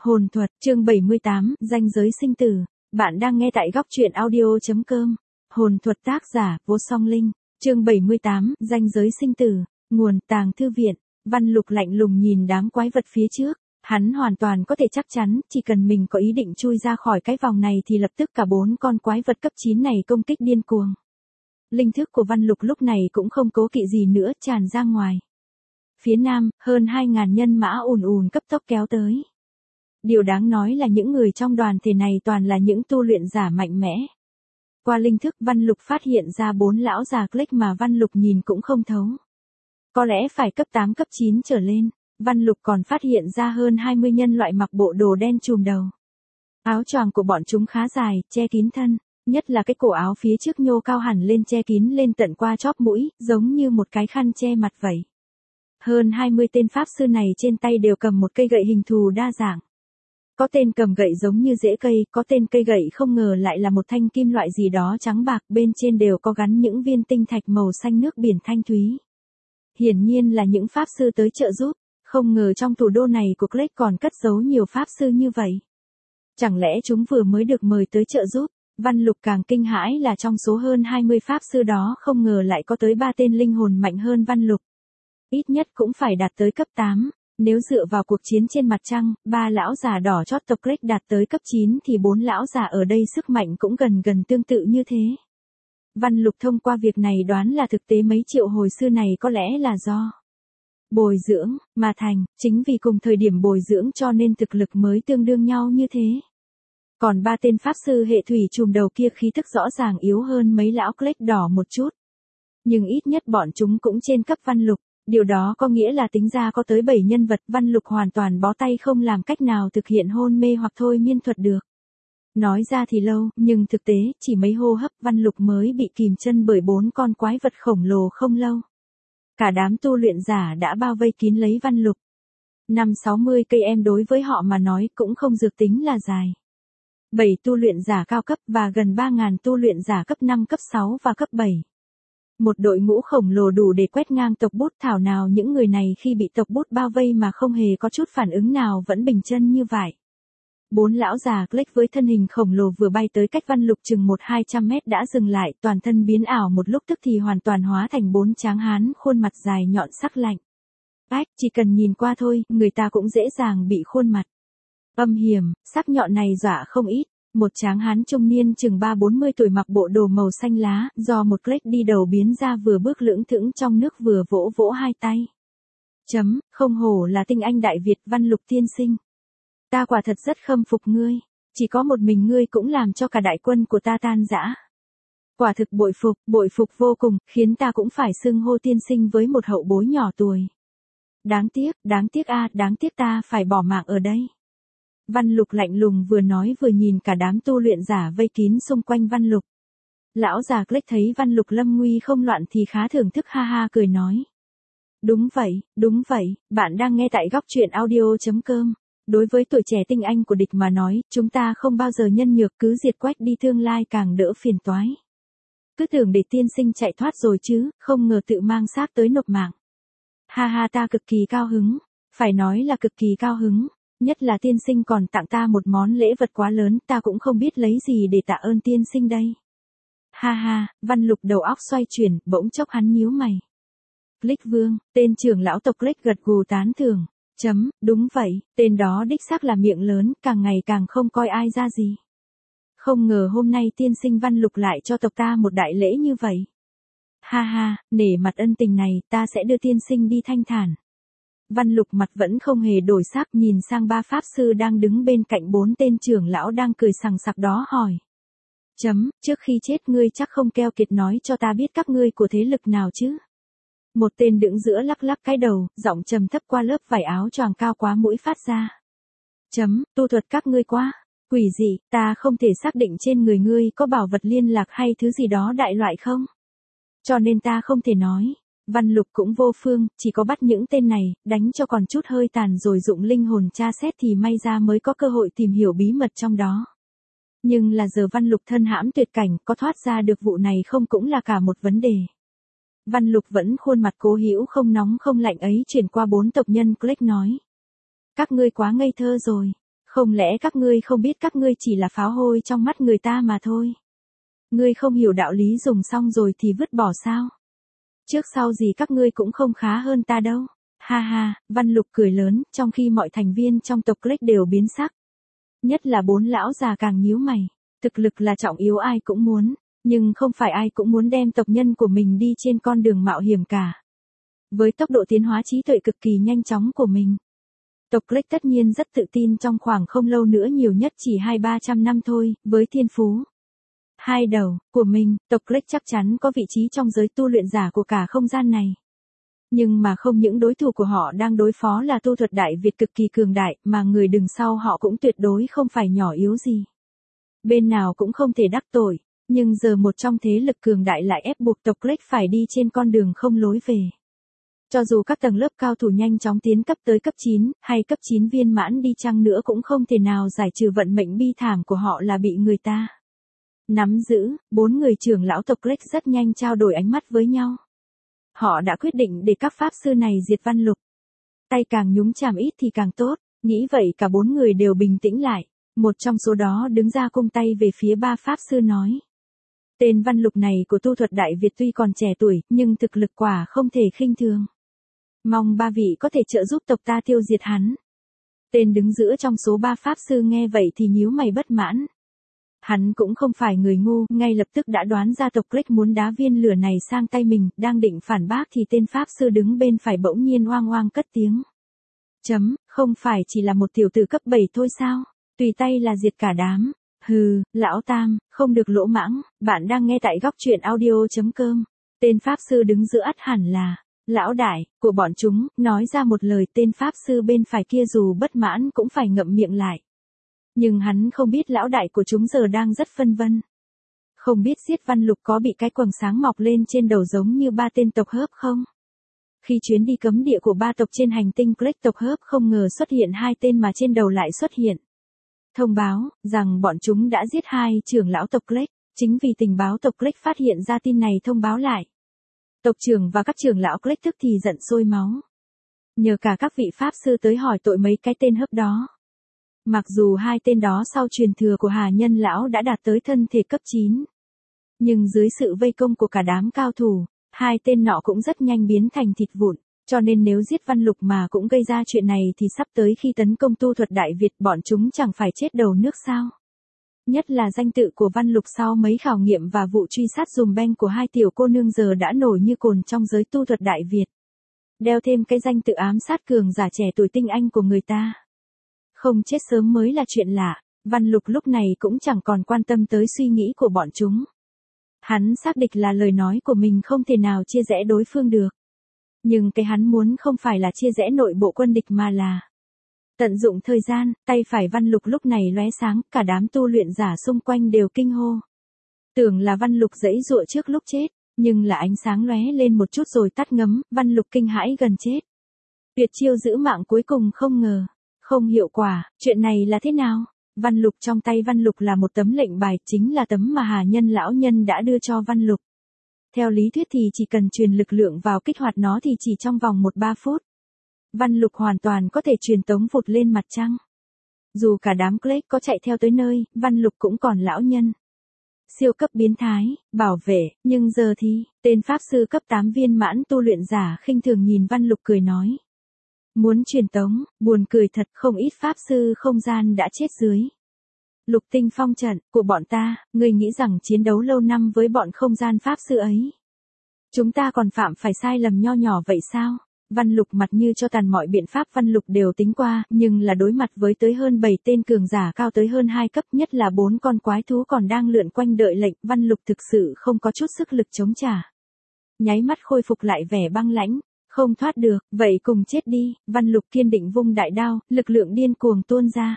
Hồn thuật, chương 78, ranh giới sinh tử. Bạn đang nghe tại góc truyện audio.com. Hồn thuật tác giả, Vô Song Linh. Chương 78, ranh giới sinh tử. Nguồn, Tàng Thư Viện. Văn Lục lạnh lùng nhìn đám quái vật phía trước. Hắn hoàn toàn có thể chắc chắn, chỉ cần mình có ý định chui ra khỏi cái vòng này thì lập tức cả 4 con quái vật cấp 9 này công kích điên cuồng. Linh thức của Văn Lục lúc này cũng không cố kỵ gì nữa, tràn ra ngoài. Phía nam, hơn 2.000 nhân mã ùn ùn cấp tốc kéo tới. Điều đáng nói là những người trong đoàn thể này toàn là những tu luyện giả mạnh mẽ. Qua linh thức Văn Lục phát hiện ra 4 lão già click mà Văn Lục nhìn cũng không thấu. Có lẽ phải cấp 8 cấp 9 trở lên. Văn Lục còn phát hiện ra hơn 20 nhân loại mặc bộ đồ đen trùm đầu. Áo choàng của bọn chúng khá dài, che kín thân, nhất là cái cổ áo phía trước nhô cao hẳn lên che kín lên tận qua chóp mũi, giống như một cái khăn che mặt vậy. Hơn 20 tên pháp sư này trên tay đều cầm một cây gậy hình thù đa dạng. Có tên cầm gậy giống như rễ cây, có tên cây gậy không ngờ lại là một thanh kim loại gì đó trắng bạc, bên trên đều có gắn những viên tinh thạch màu xanh nước biển thanh thúy. Hiển nhiên là những pháp sư tới trợ giúp, không ngờ trong thủ đô này của Click còn cất giấu nhiều pháp sư như vậy. Chẳng lẽ chúng vừa mới được mời tới trợ giúp? Văn Lục càng kinh hãi là trong số hơn 20 pháp sư đó không ngờ lại có tới 3 tên linh hồn mạnh hơn Văn Lục. Ít nhất cũng phải đạt tới cấp 8. Nếu dựa vào cuộc chiến trên mặt trăng, 3 lão già đỏ chót tộc Click đạt tới cấp 9 thì 4 lão già ở đây sức mạnh cũng gần tương tự như thế. Văn Lục thông qua việc này đoán là thực tế mấy triệu hồi sư này có lẽ là do bồi dưỡng mà thành, chính vì cùng thời điểm bồi dưỡng cho nên thực lực mới tương đương nhau như thế. Còn 3 tên pháp sư hệ thủy trùm đầu kia khí thức rõ ràng yếu hơn mấy lão Click đỏ một chút. Nhưng ít nhất bọn chúng cũng trên cấp Văn Lục. Điều đó có nghĩa là tính ra có tới 7 nhân vật Văn Lục hoàn toàn bó tay không làm cách nào thực hiện hôn mê hoặc thôi miên thuật được. Nói ra thì lâu, nhưng thực tế, chỉ mấy hô hấp Văn Lục mới bị kìm chân bởi 4 con quái vật khổng lồ không lâu. Cả đám tu luyện giả đã bao vây kín lấy Văn Lục. 5-60 cây em đối với họ mà nói cũng không dược tính là dài. 7 tu luyện giả cao cấp và gần 3.000 tu luyện giả cấp 5 cấp 6 và cấp 7. Một đội ngũ khổng lồ đủ để quét ngang tộc Bút, thảo nào những người này khi bị tộc Bút bao vây mà không hề có chút phản ứng nào vẫn bình chân như vậy. 4 lão già Click với thân hình khổng lồ vừa bay tới cách Văn Lục chừng 100-200 mét đã dừng lại, toàn thân biến ảo một lúc tức thì hoàn toàn hóa thành 4 tráng hán khuôn mặt dài nhọn sắc lạnh. Chỉ cần nhìn qua thôi, người ta cũng dễ dàng bị khuôn mặt âm hiểm, sắc nhọn này dọa không ít. Một tráng hán trung niên chừng 3-40 tuổi mặc bộ đồ màu xanh lá, do một Click đi đầu biến ra vừa bước lưỡng thững trong nước vừa vỗ vỗ hai tay. Không hổ là tinh anh Đại Việt, Văn Lục tiên sinh. Ta quả thật rất khâm phục ngươi, chỉ có một mình ngươi cũng làm cho cả đại quân của ta tan rã. Quả thực bội phục vô cùng, khiến ta cũng phải xưng hô tiên sinh với một hậu bối nhỏ tuổi. Đáng tiếc ta phải bỏ mạng ở đây. Văn Lục lạnh lùng vừa nói vừa nhìn cả đám tu luyện giả vây kín xung quanh Văn Lục. Lão già Click thấy Văn Lục lâm nguy không loạn thì khá thưởng thức ha ha cười nói. Đúng vậy, bạn đang nghe tại góc truyện audio.com. Đối với tuổi trẻ tinh anh của địch mà nói, chúng ta không bao giờ nhân nhược, cứ diệt quách đi tương lai càng đỡ phiền toái. Cứ tưởng để tiên sinh chạy thoát rồi chứ, không ngờ tự mang xác tới nộp mạng. Ha ha, ta cực kỳ cao hứng, phải nói là cực kỳ cao hứng. Nhất là tiên sinh còn tặng ta một món lễ vật quá lớn, ta cũng không biết lấy gì để tạ ơn tiên sinh đây. Ha ha, Văn Lục đầu óc xoay chuyển, bỗng chốc hắn nhíu mày. Click Vương, tên trưởng lão tộc Click gật gù tán thưởng. Đúng vậy, tên đó đích xác là miệng lớn, càng ngày càng không coi ai ra gì. Không ngờ hôm nay tiên sinh Văn Lục lại cho tộc ta một đại lễ như vậy. Ha ha, nể mặt ân tình này, ta sẽ đưa tiên sinh đi thanh thản. Văn Lục mặt vẫn không hề đổi sắc, nhìn sang 3 pháp sư đang đứng bên cạnh 4 tên trưởng lão đang cười sằng sặc đó hỏi. Trước khi chết ngươi chắc không keo kiệt nói cho ta biết các ngươi của thế lực nào chứ? Một tên đứng giữa lắc lắc cái đầu, giọng trầm thấp qua lớp vải áo choàng cao quá mũi phát ra. Tu thuật các ngươi quá quỷ dị, ta không thể xác định trên người ngươi có bảo vật liên lạc hay thứ gì đó đại loại không? Cho nên ta không thể nói. Văn Lục cũng vô phương, chỉ có bắt những tên này, đánh cho còn chút hơi tàn rồi dụng linh hồn tra xét thì may ra mới có cơ hội tìm hiểu bí mật trong đó. Nhưng là giờ Văn Lục thân hãm tuyệt cảnh, có thoát ra được vụ này không cũng là cả một vấn đề. Văn Lục vẫn khuôn mặt cố hữu không nóng không lạnh ấy chuyển qua 4 tộc nhân Click nói. Các ngươi quá ngây thơ rồi. Không lẽ các ngươi không biết các ngươi chỉ là pháo hôi trong mắt người ta mà thôi. Ngươi không hiểu đạo lý dùng xong rồi thì vứt bỏ sao? Trước sau gì các ngươi cũng không khá hơn ta đâu. Ha ha, Văn Lục cười lớn, trong khi mọi thành viên trong tộc Click đều biến sắc. Nhất là 4 lão già càng nhíu mày. Thực lực là trọng yếu ai cũng muốn, nhưng không phải ai cũng muốn đem tộc nhân của mình đi trên con đường mạo hiểm cả. Với tốc độ tiến hóa trí tuệ cực kỳ nhanh chóng của mình, tộc Click tất nhiên rất tự tin trong khoảng không lâu nữa, nhiều nhất chỉ 200-300 năm thôi, với thiên phú hai đầu của mình, tộc Click chắc chắn có vị trí trong giới tu luyện giả của cả không gian này. Nhưng mà không những đối thủ của họ đang đối phó là tu thuật Đại Việt cực kỳ cường đại, mà người đứng sau họ cũng tuyệt đối không phải nhỏ yếu gì. Bên nào cũng không thể đắc tội, nhưng giờ một trong thế lực cường đại lại ép buộc tộc Click phải đi trên con đường không lối về. Cho dù các tầng lớp cao thủ nhanh chóng tiến cấp tới cấp 9, hay cấp 9 viên mãn đi chăng nữa cũng không thể nào giải trừ vận mệnh bi thảm của họ là bị người ta nắm giữ. 4 người trưởng lão tộc Click rất nhanh trao đổi ánh mắt với nhau. Họ đã quyết định để các pháp sư này diệt Văn Lục. Tay càng nhúng chàm ít thì càng tốt, nghĩ vậy cả 4 người đều bình tĩnh lại. Một trong số đó đứng ra cung tay về phía 3 pháp sư nói. Tên Văn Lục này của tu thuật Đại Việt tuy còn trẻ tuổi, nhưng thực lực quả không thể khinh thường. Mong 3 vị có thể trợ giúp tộc ta tiêu diệt hắn. Tên đứng giữa trong số 3 pháp sư nghe vậy thì nhíu mày bất mãn. Hắn cũng không phải người ngu, ngay lập tức đã đoán ra tộc Click muốn đá viên lửa này sang tay mình, đang định phản bác thì tên pháp sư đứng bên phải bỗng nhiên oang oang cất tiếng. Không phải chỉ là một tiểu tử cấp 7 thôi sao? Tùy tay là diệt cả đám. Hừ, lão Tam, không được lỗ mãng, bạn đang nghe tại góc truyện audio.com. Tên pháp sư đứng giữa ắt hẳn là lão đại của bọn chúng, nói ra một lời. Tên pháp sư bên phải kia dù bất mãn cũng phải ngậm miệng lại. Nhưng hắn không biết lão đại của chúng giờ đang rất phân vân. Không biết giết Văn Lục có bị cái quầng sáng mọc lên trên đầu giống như 3 tên tộc Hớp không? Khi chuyến đi cấm địa của 3 tộc trên hành tinh Click, tộc Hớp không ngờ xuất hiện 2 tên mà trên đầu lại xuất hiện thông báo rằng bọn chúng đã giết 2 trưởng lão tộc Click. Chính vì tình báo tộc Click phát hiện ra tin này thông báo lại, tộc trưởng và các trưởng lão Click tức thì giận sôi máu. Nhờ cả các vị pháp sư tới hỏi tội mấy cái tên Hớp đó. Mặc dù 2 tên đó sau truyền thừa của Hà Nhân lão đã đạt tới thân thể cấp 9, nhưng dưới sự vây công của cả đám cao thủ, 2 tên nọ cũng rất nhanh biến thành thịt vụn. Cho nên nếu giết Văn Lục mà cũng gây ra chuyện này thì sắp tới khi tấn công tu thuật Đại Việt bọn chúng chẳng phải chết đầu nước sao? Nhất là danh tự của Văn Lục sau mấy khảo nghiệm và vụ truy sát dùm beng của 2 tiểu cô nương giờ đã nổi như cồn trong giới tu thuật Đại Việt. Đeo thêm cái danh tự ám sát cường giả trẻ tuổi tinh anh của người ta. Không chết sớm mới là chuyện lạ. Văn Lục lúc này cũng chẳng còn quan tâm tới suy nghĩ của bọn chúng. Hắn xác định là lời nói của mình không thể nào chia rẽ đối phương được. Nhưng cái hắn muốn không phải là chia rẽ nội bộ quân địch mà là tận dụng thời gian. Tay phải Văn Lục lúc này lóe sáng, cả đám tu luyện giả xung quanh đều kinh hô. Tưởng là Văn Lục giãy giụa trước lúc chết, nhưng là ánh sáng lóe lên một chút rồi tắt ngấm, Văn Lục kinh hãi gần chết. Tuyệt chiêu giữ mạng cuối cùng không ngờ không hiệu quả. Chuyện này là thế nào? Văn Lục trong tay Văn Lục là một tấm lệnh bài, chính là tấm mà Hà Nhân lão nhân đã đưa cho Văn Lục. Theo lý thuyết thì chỉ cần truyền lực lượng vào kích hoạt nó thì chỉ trong vòng 1-3 phút, Văn Lục hoàn toàn có thể truyền tống vụt lên mặt trăng. Dù cả đám Click có chạy theo tới nơi, Văn Lục cũng còn lão nhân siêu cấp biến thái, bảo vệ, nhưng giờ thì, tên pháp sư cấp 8 viên mãn tu luyện giả khinh thường nhìn Văn Lục cười nói. Muốn truyền tống, buồn cười thật, không ít pháp sư không gian đã chết dưới Lục Tinh Phong trận của bọn ta. Ngươi nghĩ rằng chiến đấu lâu năm với bọn không gian pháp sư ấy, chúng ta còn phạm phải sai lầm nho nhỏ vậy sao? Văn Lục mặt như cho tàn, mọi biện pháp Văn Lục đều tính qua, nhưng là đối mặt với tới hơn 7 tên cường giả cao tới hơn 2 cấp, nhất là 4 con quái thú còn đang lượn quanh đợi lệnh, Văn Lục thực sự không có chút sức lực chống trả. Nháy mắt khôi phục lại vẻ băng lãnh. Không thoát được, vậy cùng chết đi. Văn Lục kiên định vung đại đao, lực lượng điên cuồng tuôn ra.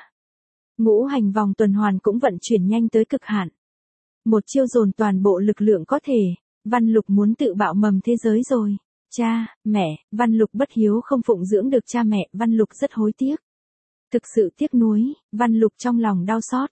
Ngũ hành vòng tuần hoàn cũng vận chuyển nhanh tới cực hạn. Một chiêu dồn toàn bộ lực lượng có thể. Văn Lục muốn tự bạo mầm thế giới rồi. Cha, mẹ, Văn Lục bất hiếu không phụng dưỡng được cha mẹ, Văn Lục rất hối tiếc. Thực sự tiếc nuối, Văn Lục trong lòng đau xót.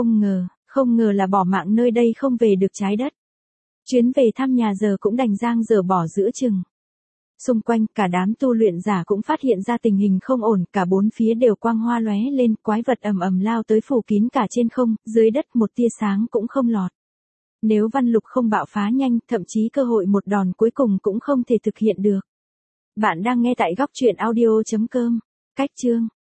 Không ngờ là bỏ mạng nơi đây không về được trái đất. Chuyến về thăm nhà giờ cũng đành dang dở bỏ giữa chừng. Xung quanh, cả đám tu luyện giả cũng phát hiện ra tình hình không ổn, cả bốn phía đều quang hoa lóe lên, quái vật ầm ầm lao tới phủ kín cả trên không, dưới đất một tia sáng cũng không lọt. Nếu Văn Lục không bạo phá nhanh, thậm chí cơ hội một đòn cuối cùng cũng không thể thực hiện được. Bạn đang nghe tại góc truyện audio.com. Cách chương